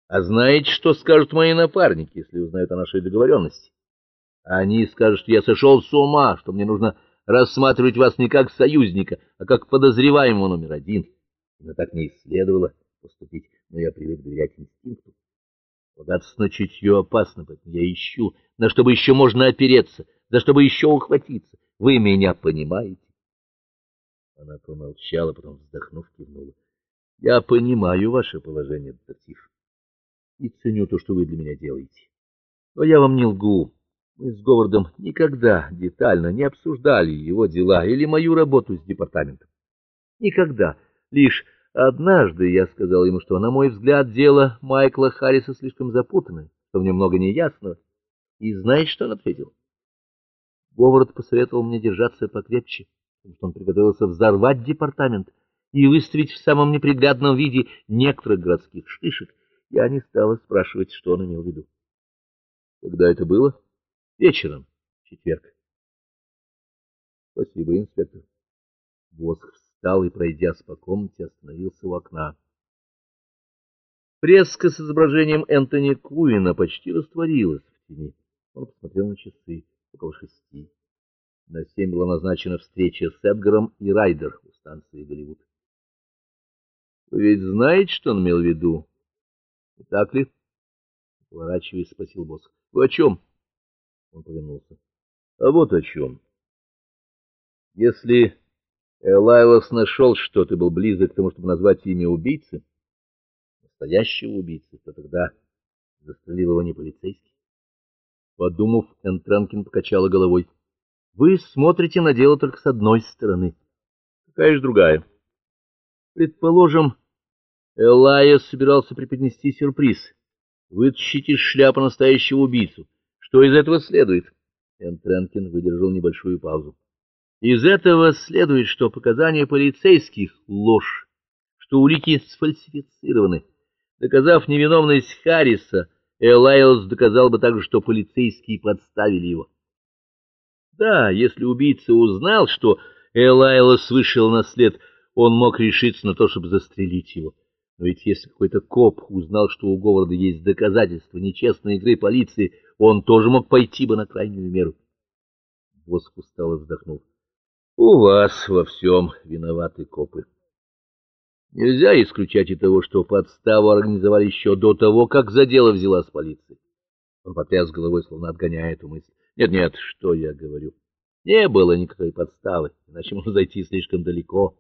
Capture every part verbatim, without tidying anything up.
А знаете, что скажут мои напарники, если узнают о нашей договоренности? Они скажут, что я сошел с ума, что мне нужно рассматривать вас не как союзника, а как подозреваемого номер один. Но так не и следовало поступить, но я привык доверять инстинкту. Богатство на чутье опасно, поэтому я ищу, на что бы еще можно опереться, за что бы еще ухватиться. Вы меня понимаете? Она помолчала, потом, вздохнув, кивнула. Я понимаю ваше положение, детектив, и ценю то, что вы для меня делаете. Но я вам не лгу. Мы с Говардом никогда детально не обсуждали его дела или мою работу с департаментом. Никогда. Лишь однажды я сказал ему, что, на мой взгляд, дело Майкла Харриса слишком запутанное, что в нем много неясного. И знаете, что он ответил? Говард посоветовал мне держаться покрепче, потому что он приготовился взорвать департамент и выставить в самом неприглядном виде некоторых городских шишек. Я не стала спрашивать, что он имел в виду. Когда это было? Вечером, в четверг. Спасибо, инспектор. Босх встал и, пройдясь по комнате, остановился у окна. Фреска с изображением Энтони Куина почти растворилась в тени. Он посмотрел на часы, около шести. На семь была назначена встреча с Эдгаром и Райдер у станции Голливуд. — Вы ведь знаете, что он имел в виду? — Не так ли? — поворачиваясь, спросил Босх. — Вы о чем? Он повернулся. — А вот о чем. Если Элайлос нашел что-то, был близок к тому, чтобы назвать имя убийцы, настоящего убийцы, то тогда застрелил его не полицейский. Подумав, Энтранкин покачала головой. — Вы смотрите на дело только с одной стороны. Какая же другая? Предположим, Элайос собирался преподнести сюрприз, вытащить из шляпы настоящего убийцу. Что из этого следует? Энтранкин выдержал небольшую паузу. Из этого следует, что показания полицейских — ложь, что улики сфальсифицированы. Доказав невиновность Харриса, Элайлос доказал бы также, что полицейские подставили его. Да, если убийца узнал, что Элайлос вышел на след, он мог решиться на то, чтобы застрелить его. Но ведь если какой-то коп узнал, что у Говарда есть доказательства нечестной игры полиции, он тоже мог пойти бы на крайнюю меру. Босх устало вздохнул. — У вас во всем виноваты копы. Нельзя исключать и того, что подставу организовали еще до того, как за дело взялась полиция. Он потряс головой, словно отгоняя эту мысль. Нет, нет, что я говорю? Не было никакой подставы, иначе можно зайти слишком далеко.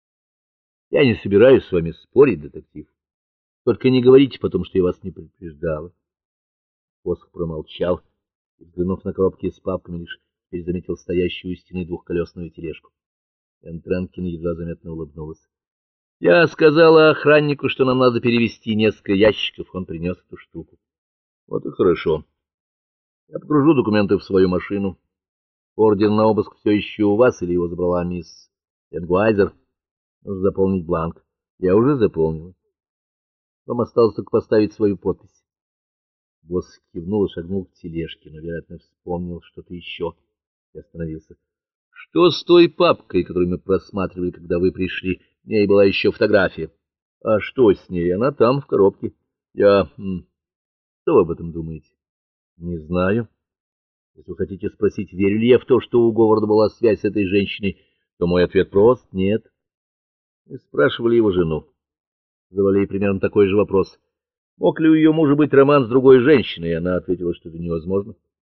Я не собираюсь с вами спорить, детектив. Только не говорите потом, что я вас не предупреждала. Босх промолчал и, взглянув на коробки с папками, лишь теперь заметил стоящую у стены двухколесную тележку. Энтранкин едва заметно улыбнулась. Я сказала охраннику, что нам надо перевезти несколько ящиков, он принес эту штуку. Вот и хорошо. Я погружу документы в свою машину. Ордер на обыск все еще у вас, или его забрала мисс Энгуайзер? Нужно заполнить бланк. Я уже заполнила. Вам осталось только поставить свою подпись. Босс кивнул и шагнул к тележке, но, вероятно, вспомнил что-то еще и остановился. — Что с той папкой, которую мы просматривали, когда вы пришли? В ней была еще фотография. — А что с ней? Она там, в коробке. Я... Что вы об этом думаете? — Не знаю. Если вы хотите спросить, верю ли я в то, что у Говарда была связь с этой женщиной, то мой ответ прост — нет. Мы спрашивали его жену. Задавали ей примерно такой же вопрос. Мог ли у ее мужа быть роман с другой женщиной? И она ответила, что это невозможно.